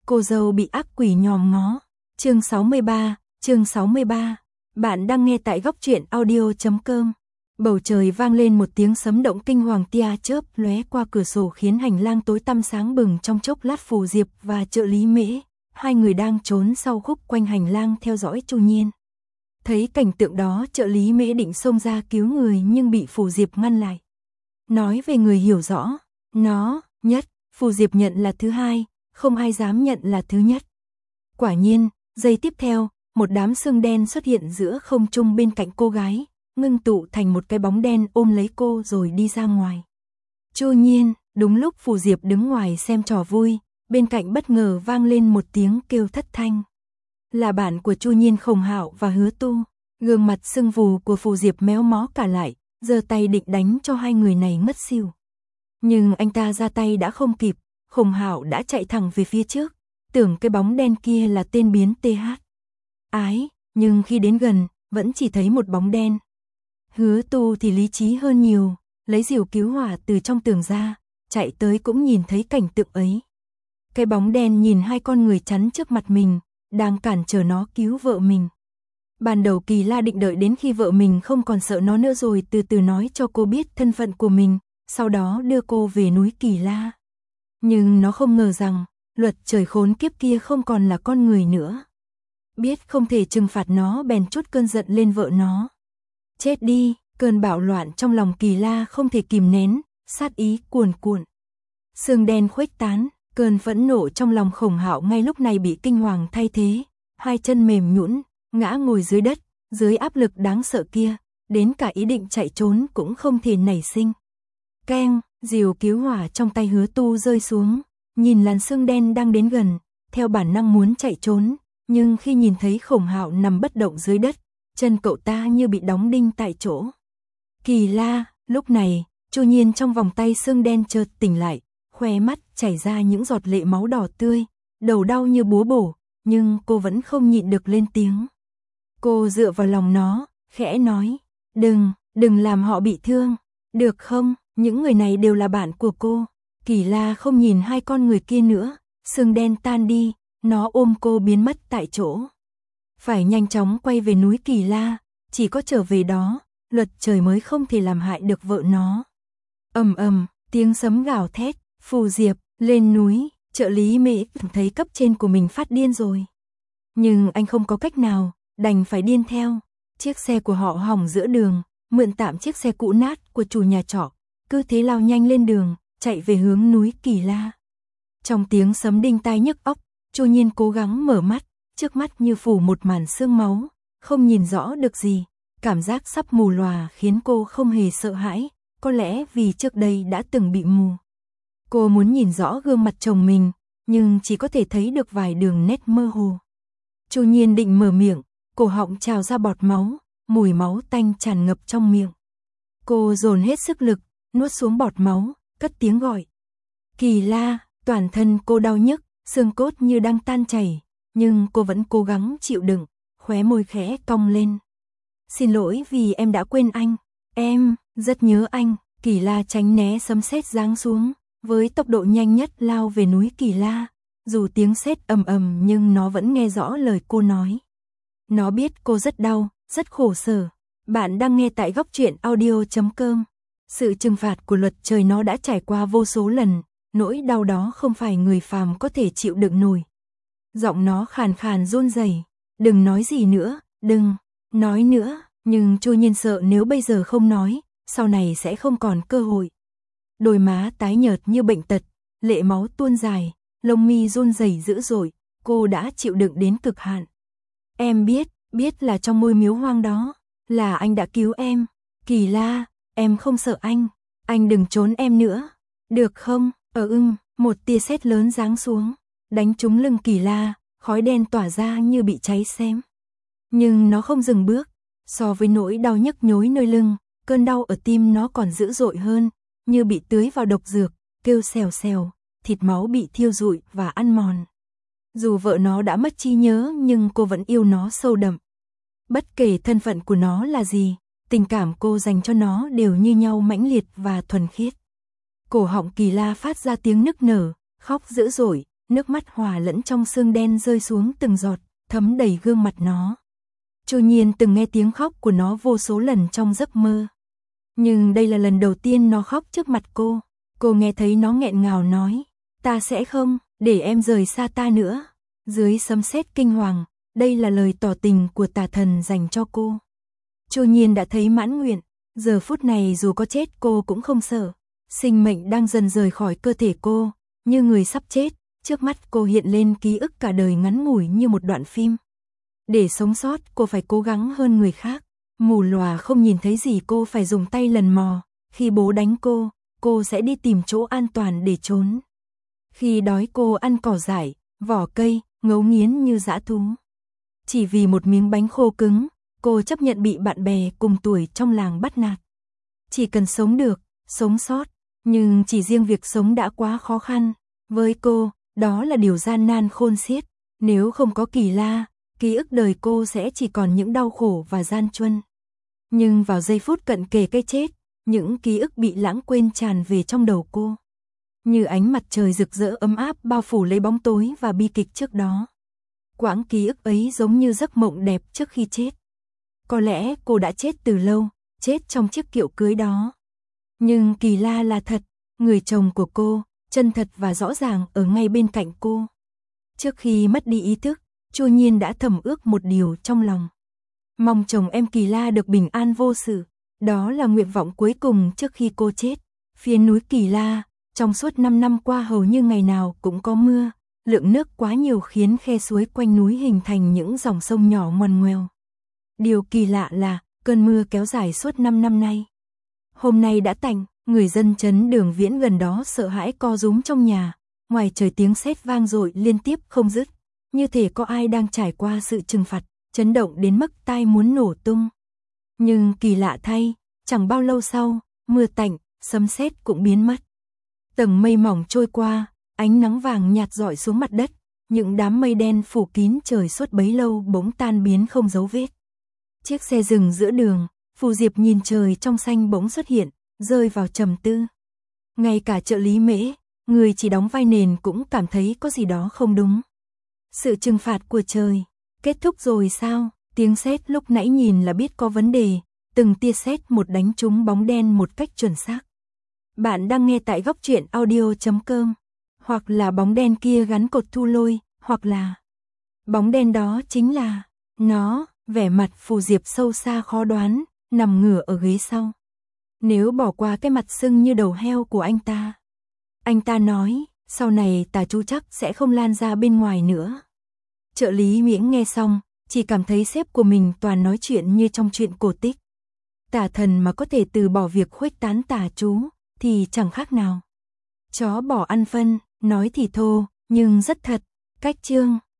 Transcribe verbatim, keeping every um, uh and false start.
cô dâu bị ác quỷ nhòm ngó. Chương sáu mươi ba, chương sáu mươi ba. Bạn đang nghe tại góc truyện audio chấm com. Bầu trời vang lên một tiếng sấm động kinh hoàng, tia chớp lóe qua cửa sổ khiến hành lang tối tăm sáng bừng. Trong chốc lát Phù Diệp và trợ lý Mễ, hai người đang trốn sau khúc quanh hành lang theo dõi Chu Nhiên. Thấy cảnh tượng đó, trợ lý Mễ định xông ra cứu người nhưng bị Phù Diệp ngăn lại. Nói về người hiểu rõ, nó nhất, Phù Diệp nhận là thứ hai, không ai dám nhận là thứ nhất. Quả nhiên, giây tiếp theo, một đám sương đen xuất hiện giữa không trung bên cạnh cô gái, ngưng tụ thành một cái bóng đen ôm lấy cô rồi đi ra ngoài. Chu Nhiên, đúng lúc Phù Diệp đứng ngoài xem trò vui, bên cạnh bất ngờ vang lên một tiếng kêu thất thanh. Là bạn của Chu Nhiên, Khổng Hạo và Hứa Tu. Gương mặt sưng vù của Phù Diệp méo mó cả lại, giơ tay định đánh cho hai người này ngất xỉu. Nhưng anh ta ra tay đã không kịp, Khổng Hạo đã chạy thẳng về phía trước, tưởng cái bóng đen kia là tên biến tê hát. Ái, nhưng khi đến gần, vẫn chỉ thấy một bóng đen. Hứa Tu thì lý trí hơn nhiều, lấy rìu cứu hỏa từ trong tường ra, chạy tới cũng nhìn thấy cảnh tượng ấy. Cái bóng đen nhìn hai con người chắn trước mặt mình, đang cản trở nó cứu vợ mình. Ban đầu Kỳ La định đợi đến khi vợ mình không còn sợ nó nữa rồi từ từ nói cho cô biết thân phận của mình, sau đó đưa cô về núi Kỳ La. Nhưng nó không ngờ rằng, luật trời khốn kiếp kia không còn là con người nữa. Biết không thể trừng phạt nó bèn trút cơn giận lên vợ nó. Chết đi, cơn bạo loạn trong lòng Kỳ La không thể kìm nén, sát ý cuồn cuộn. Sương đen khuếch tán, cơn phẫn nộ trong lòng Khổng Hạo ngay lúc này bị kinh hoàng thay thế, hai chân mềm nhũn, ngã ngồi dưới đất, dưới áp lực đáng sợ kia, đến cả ý định chạy trốn cũng không thể nảy sinh. Keng, rìu cứu hỏa trong tay Hứa Tu rơi xuống, nhìn làn sương đen đang đến gần, theo bản năng muốn chạy trốn, nhưng khi nhìn thấy Khổng Hạo nằm bất động dưới đất, chân cậu ta như bị đóng đinh tại chỗ. Kỳ La, lúc này, Chu Nhiên trong vòng tay sương đen chợt tỉnh lại, khóe mắt chảy ra những giọt lệ máu đỏ tươi, đầu đau như búa bổ, nhưng cô vẫn không nhịn được lên tiếng. Cô dựa vào lòng nó, khẽ nói, đừng, đừng làm họ bị thương, được không, những người này đều là bạn của cô. Kỳ La không nhìn hai con người kia nữa, sương đen tan đi, nó ôm cô biến mất tại chỗ. Phải nhanh chóng quay về núi Kỳ La, chỉ có trở về đó, luật trời mới không thể làm hại được vợ nó. Ầm ầm, tiếng sấm gào thét, Phù Diệp, lên núi, trợ lý Mễ thấy cấp trên của mình phát điên rồi. Nhưng anh không có cách nào, đành phải điên theo. Chiếc xe của họ hỏng giữa đường, mượn tạm chiếc xe cũ nát của chủ nhà trọ, cứ thế lao nhanh lên đường, chạy về hướng núi Kỳ La. Trong tiếng sấm đinh tai nhức óc, Chu Nhiên cố gắng mở mắt, trước mắt như phủ một màn sương máu, không nhìn rõ được gì, cảm giác sắp mù lòa khiến cô không hề sợ hãi, có lẽ vì trước đây đã từng bị mù. Cô muốn nhìn rõ gương mặt chồng mình, nhưng chỉ có thể thấy được vài đường nét mơ hồ. Chu Nhiên định mở miệng, cổ họng trào ra bọt máu, mùi máu tanh tràn ngập trong miệng. Cô dồn hết sức lực, nuốt xuống bọt máu, cất tiếng gọi. Kỳ La, toàn thân cô đau nhức, xương cốt như đang tan chảy, nhưng cô vẫn cố gắng chịu đựng, khóe môi khẽ cong lên. Xin lỗi vì em đã quên anh, em rất nhớ anh. Kỳ La tránh né sấm sét giáng xuống, với tốc độ nhanh nhất lao về núi Kỳ La. Dù tiếng sét ầm ầm nhưng nó vẫn nghe rõ lời cô nói. Nó biết cô rất đau, rất khổ sở. Bạn đang nghe tại góc truyện audio chấm com. Sự trừng phạt của luật trời nó đã trải qua vô số lần, nỗi đau đó không phải người phàm có thể chịu đựng nổi. Giọng nó khàn khàn run rẩy, đừng nói gì nữa, đừng nói nữa, nhưng Chu Nhiên sợ nếu bây giờ không nói, sau này sẽ không còn cơ hội. Đôi má tái nhợt như bệnh tật, lệ máu tuôn dài, lông mi run rẩy dữ dội, cô đã chịu đựng đến cực hạn. Em biết, biết là trong ngôi miếu hoang đó, là anh đã cứu em. Kỳ La, em không sợ anh, anh đừng trốn em nữa, được không? Ở ưng, một tia sét lớn giáng xuống, đánh trúng lưng Kỳ La, khói đen tỏa ra như bị cháy xém. Nhưng nó không dừng bước, so với nỗi đau nhức nhối nơi lưng, cơn đau ở tim nó còn dữ dội hơn, như bị tưới vào độc dược, kêu xèo xèo, thịt máu bị thiêu rụi và ăn mòn. Dù vợ nó đã mất trí nhớ nhưng cô vẫn yêu nó sâu đậm. Bất kể thân phận của nó là gì, tình cảm cô dành cho nó đều như nhau mãnh liệt và thuần khiết. Cổ họng Kỳ La phát ra tiếng nức nở, khóc dữ dội, nước mắt hòa lẫn trong sương đen rơi xuống từng giọt, thấm đầy gương mặt nó. Chu Nhiên từng nghe tiếng khóc của nó vô số lần trong giấc mơ. Nhưng đây là lần đầu tiên nó khóc trước mặt cô. Cô nghe thấy nó nghẹn ngào nói, ta sẽ không để em rời xa ta nữa. Dưới sấm sét kinh hoàng, đây là lời tỏ tình của tà thần dành cho cô. Chu Nhiên đã thấy mãn nguyện, giờ phút này dù có chết cô cũng không sợ. Sinh mệnh đang dần rời khỏi cơ thể cô, như người sắp chết, trước mắt cô hiện lên ký ức cả đời ngắn ngủi như một đoạn phim. Để sống sót, cô phải cố gắng hơn người khác. Mù lòa không nhìn thấy gì, cô phải dùng tay lần mò. Khi bố đánh cô, cô sẽ đi tìm chỗ an toàn để trốn. Khi đói cô ăn cỏ dại, vỏ cây, ngấu nghiến như dã thú. Chỉ vì một miếng bánh khô cứng, cô chấp nhận bị bạn bè cùng tuổi trong làng bắt nạt. Chỉ cần sống được, sống sót, nhưng chỉ riêng việc sống đã quá khó khăn. Với cô, đó là điều gian nan khôn xiết. Nếu không có Kỳ La, ký ức đời cô sẽ chỉ còn những đau khổ và gian truân. Nhưng vào giây phút cận kề cái chết, những ký ức bị lãng quên tràn về trong đầu cô. Như ánh mặt trời rực rỡ ấm áp bao phủ lấy bóng tối và bi kịch trước đó. Quãng ký ức ấy giống như giấc mộng đẹp trước khi chết. Có lẽ cô đã chết từ lâu, chết trong chiếc kiệu cưới đó. Nhưng Kỳ La là thật, người chồng của cô, chân thật và rõ ràng ở ngay bên cạnh cô. Trước khi mất đi ý thức, Chu Nhiên đã thầm ước một điều trong lòng. Mong chồng em Kỳ La được bình an vô sự. Đó là nguyện vọng cuối cùng trước khi cô chết. Phía núi Kỳ La, trong suốt năm năm qua hầu như ngày nào cũng có mưa. Lượng nước quá nhiều khiến khe suối quanh núi hình thành những dòng sông nhỏ ngoằn ngoèo. Điều kỳ lạ là, cơn mưa kéo dài suốt năm năm nay. Hôm nay đã tạnh, người dân trấn Đường Viễn gần đó sợ hãi co rúm trong nhà. Ngoài trời tiếng sét vang dội liên tiếp không dứt. Như thể có ai đang trải qua sự trừng phạt, chấn động đến mức tai muốn nổ tung. Nhưng kỳ lạ thay, chẳng bao lâu sau, mưa tạnh, sấm sét cũng biến mất. Tầng mây mỏng trôi qua, ánh nắng vàng nhạt rọi xuống mặt đất. Những đám mây đen phủ kín trời suốt bấy lâu bỗng tan biến không dấu vết. Chiếc xe dừng giữa đường, Phù Diệp nhìn trời trong xanh bỗng xuất hiện, rơi vào trầm tư. Ngay cả trợ lý Mễ, người chỉ đóng vai nền cũng cảm thấy có gì đó không đúng. Sự trừng phạt của trời, kết thúc rồi sao? Tiếng sét lúc nãy nhìn là biết có vấn đề, từng tia sét một đánh trúng bóng đen một cách chuẩn xác. Bạn đang nghe tại góc truyện audio chấm com, hoặc là bóng đen kia gắn cột thu lôi, hoặc là bóng đen đó chính là nó. Vẻ mặt Phù Diệp sâu xa khó đoán, nằm ngửa ở ghế sau. Nếu bỏ qua cái mặt sưng như đầu heo của anh ta. Anh ta nói, sau này tà chú chắc sẽ không lan ra bên ngoài nữa. Trợ lý Miễn nghe xong, chỉ cảm thấy sếp của mình toàn nói chuyện như trong chuyện cổ tích. Tà thần mà có thể từ bỏ việc khuếch tán tà chú, thì chẳng khác nào chó bỏ ăn phân, nói thì thô, nhưng rất thật. Cách chương